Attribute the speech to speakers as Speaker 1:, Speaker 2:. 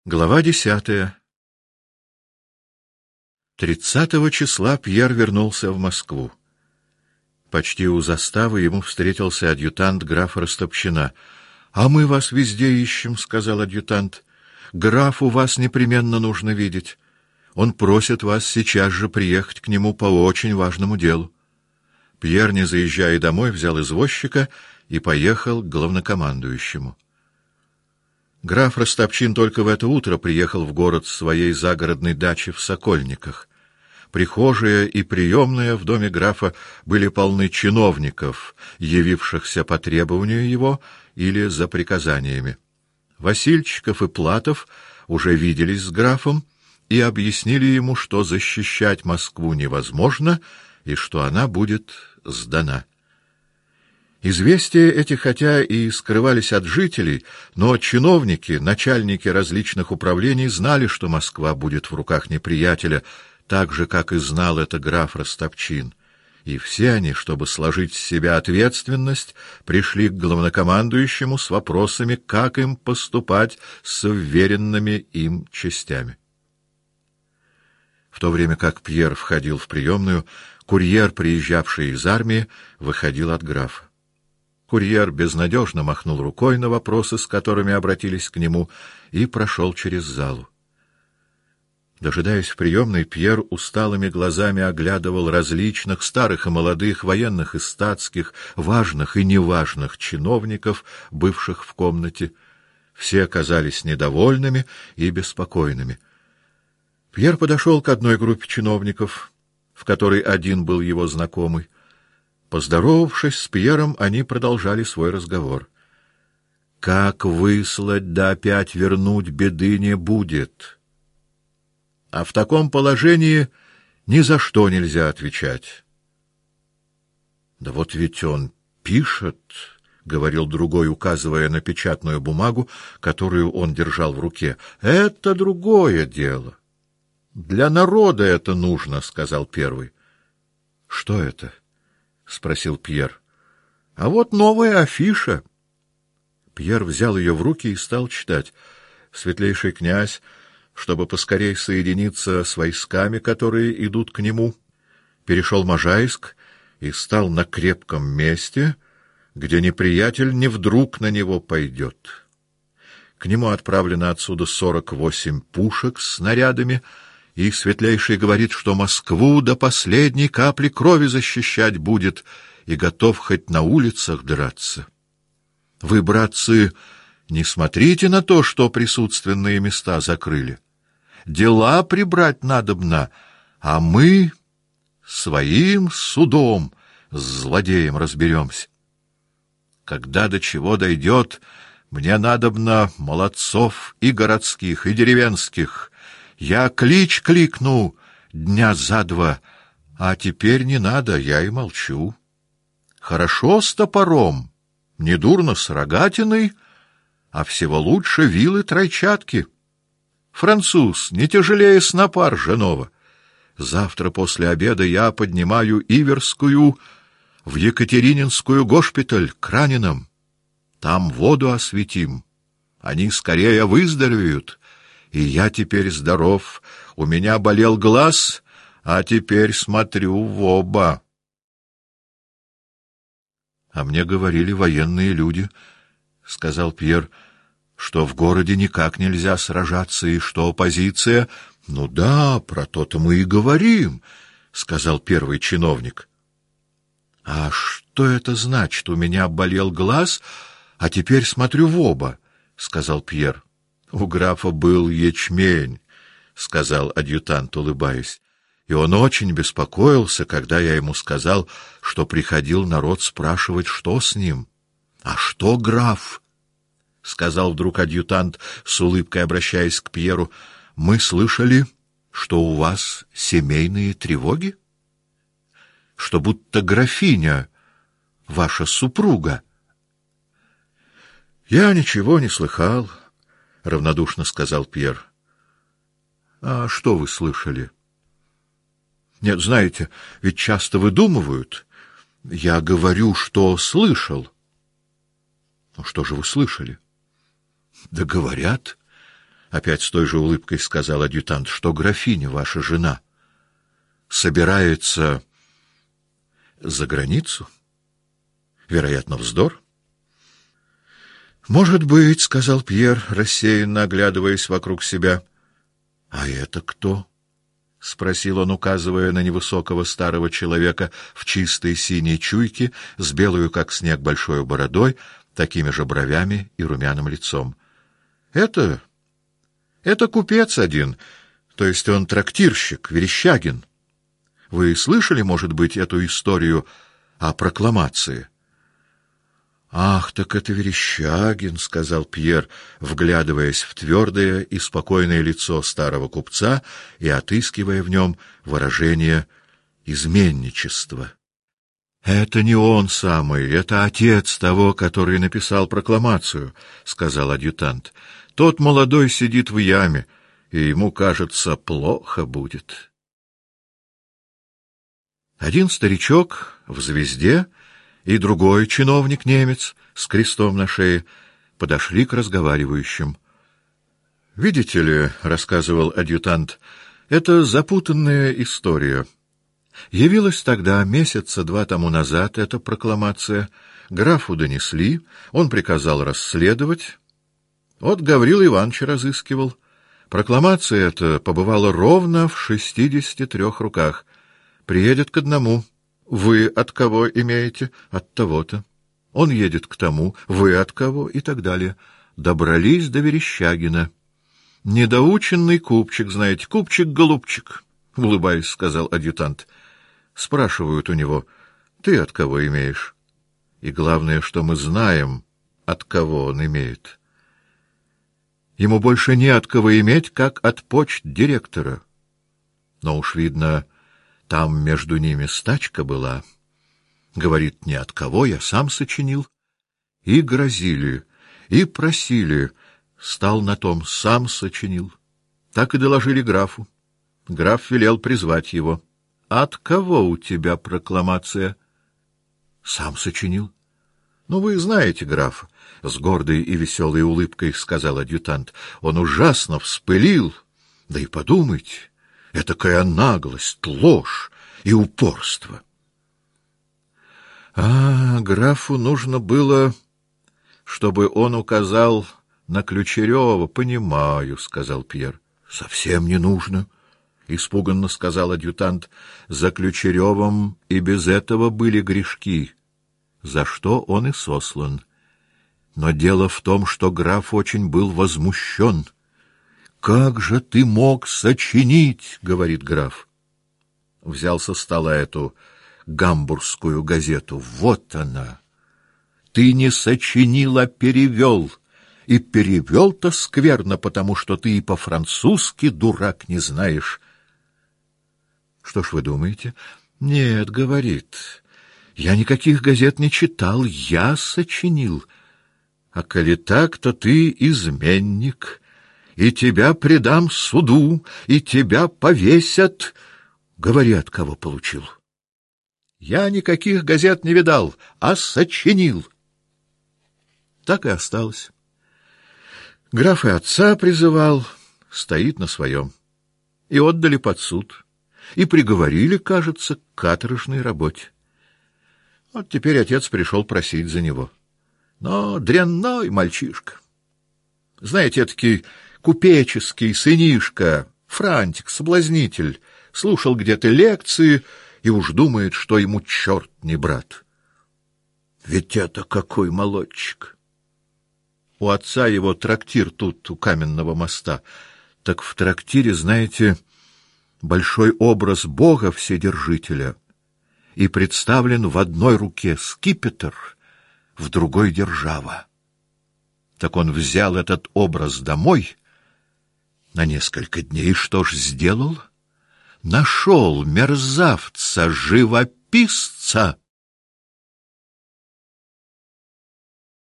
Speaker 1: Глава 10. 30 числа Пьер вернулся в Москву. Почти у заставы ему встретился адъютант графа Растопчина. — А мы вас везде ищем, — сказал адъютант. — Графу вас непременно нужно видеть. Он просит вас сейчас же приехать к нему по очень важному делу. Пьер, не заезжая домой, взял извозчика и поехал к главнокомандующему. Граф Растопчин только в это утро приехал в город с своей загородной дачи в Сокольниках. Прихожая и приемная в доме графа были полны чиновников, явившихся по требованию его или за приказаниями. Васильчиков и Платов уже виделись с графом и объяснили ему, что защищать Москву невозможно и что она будет сдана. Известия эти хотя и скрывались от жителей, но чиновники, начальники различных управлений знали, что Москва будет в руках неприятеля, так же, как и знал это граф Растопчин. И все они, чтобы сложить с себя ответственность, пришли к главнокомандующему с вопросами, как им поступать с уверенными им частями. В то время как Пьер входил в приемную, курьер, приезжавший из армии, выходил от графа. Курьер безнадежно махнул рукой на вопросы, с которыми обратились к нему, и прошел через залу. Дожидаясь в приемной, Пьер усталыми глазами оглядывал различных старых и молодых, военных и статских, важных и неважных чиновников, бывших в комнате. Все казались недовольными и беспокойными. Пьер подошел к одной группе чиновников, в которой один был его знакомый. Поздоровавшись с Пьером, они продолжали свой разговор. «Как выслать да опять вернуть, беды не будет. А в таком положении ни за что нельзя отвечать». «Да вот ведь он пишет», — говорил другой, указывая на печатную бумагу, которую он держал в руке. «Это другое дело. Для народа это нужно», — сказал первый. «Что это?» — спросил Пьер. — А вот новая афиша. Пьер взял ее в руки и стал читать. Светлейший князь, чтобы поскорей соединиться с войсками, которые идут к нему, перешел Можайск и стал на крепком месте, где неприятель не вдруг на него пойдет. К нему отправлено отсюда 48 пушек с снарядами, и Светлейший говорит, что Москву до последней капли крови защищать будет и готов хоть на улицах драться. Вы, братцы, не смотрите на то, что присутственные места закрыли. Дела прибрать надобно, а мы своим судом с злодеем разберемся. Когда до чего дойдет, мне надобно молодцов и городских, и деревенских. Я клич кликну дня за два, а теперь не надо, я и молчу. Хорошо с топором, недурно с рогатиной, а всего лучше вилы тройчатки. Француз не тяжелее снопа ржаного. Завтра после обеда я поднимаю Иверскую в Екатерининскую госпиталь к раненым. Там воду осветим, они скорее выздоровеют. И я теперь здоров, у меня болел глаз, а теперь смотрю в оба. — А мне говорили военные люди, — сказал Пьер, — что в городе никак нельзя сражаться и что оппозиция... — Ну да, про то-то мы и говорим, — сказал первый чиновник. — А что это значит? У меня болел глаз, а теперь смотрю в оба, — сказал Пьер. — У графа был ячмень, — сказал адъютант, улыбаясь, — и он очень беспокоился, когда я ему сказал, что приходил народ спрашивать, что с ним. — А что, граф? — сказал вдруг адъютант, с улыбкой обращаясь к Пьеру. — Мы слышали, что у вас семейные тревоги? Что будто графиня ваша супруга. — Я ничего не слыхал, — равнодушно сказал Пьер. — А что вы слышали? — Нет, знаете, ведь часто выдумывают. Я говорю, что слышал. — Ну, что же вы слышали? — Да говорят, опять с той же улыбкой сказал адъютант, что графиня, ваша жена, собирается за границу? Вероятно, вздор. Может быть, сказал Пьер, рассеянно оглядываясь вокруг себя. А это кто? Спросил он, указывая на невысокого старого человека в чистой синей чуйке, с белую, как снег, большой бородой, такими же бровями и румяным лицом. Это купец один, то есть он трактирщик, Верещагин. Вы слышали, может быть, эту историю о прокламации? Ах, так это Верещагин, сказал Пьер, вглядываясь в твердое и спокойное лицо старого купца и отыскивая в нем выражение изменничества. Это не он самый, это отец того, который написал прокламацию, сказал адъютант. Тот молодой сидит в яме, и ему, кажется, плохо будет. Один старичок в звезде и другой чиновник-немец с крестом на шее подошли к разговаривающим. «Видите ли, — рассказывал адъютант, — это запутанная история. Явилась тогда, месяца два тому назад, эта прокламация. Графу донесли, он приказал расследовать. Вот Гаврила Ивановича разыскивал. Прокламация эта побывала ровно в 63 руках. Приедет к одному. Вы от кого имеете? От того-то. Он едет к тому. Вы от кого? И так далее. Добрались до Верещагина. Недоученный купчик, знаете, купчик-голубчик, — улыбаясь, сказал адъютант. Спрашивают у него: ты от кого имеешь? И главное, что мы знаем, от кого он имеет. Ему больше не от кого иметь, как от почт-директора. Но уж видно, там между ними стачка была. Говорит, ни от кого, я сам сочинил. И грозили, и просили. Стал на том, сам сочинил. Так и доложили графу. Граф велел призвать его. От кого у тебя прокламация? Сам сочинил. Ну, вы знаете графа, — с гордой и веселой улыбкой сказал адъютант. Он ужасно вспылил. Да и подумайте, этакая наглость, ложь и упорство. Графу нужно было, чтобы он указал на Ключерева. Понимаю, — сказал Пьер. Совсем не нужно, — испуганно сказал адъютант. За Ключеревым и без этого были грешки, за что он и сослан. Но дело в том, что граф очень был возмущен. «Как же ты мог сочинить?» — говорит граф. Взял со стола эту гамбургскую газету. Вот она. Ты не сочинил, а перевел. И перевел-то скверно, потому что ты и по-французски, дурак, не знаешь. Что ж вы думаете? Нет, говорит, я никаких газет не читал, я сочинил. А коли так, то ты изменник, и тебя предам суду, и тебя повесят. Говори, от кого получил. Я никаких газет не видал, а сочинил. Так и осталось. Граф и отца призывал, стоит на своем. И отдали под суд, и приговорили, кажется, к каторжной работе. Вот теперь отец пришел просить за него. Но дрянной мальчишка. Знаете, этакий купеческий сынишка, франтик, соблазнитель, слушал где-то лекции и уж думает, что ему черт не брат. Ведь это какой молодчик! У отца его трактир тут, у Каменного моста. Так в трактире, знаете, большой образ Бога Вседержителя и представлен в одной руке скипетр, в другой держава. Так он взял этот образ домой на несколько дней, что ж сделал? Нашел мерзавца, живописца,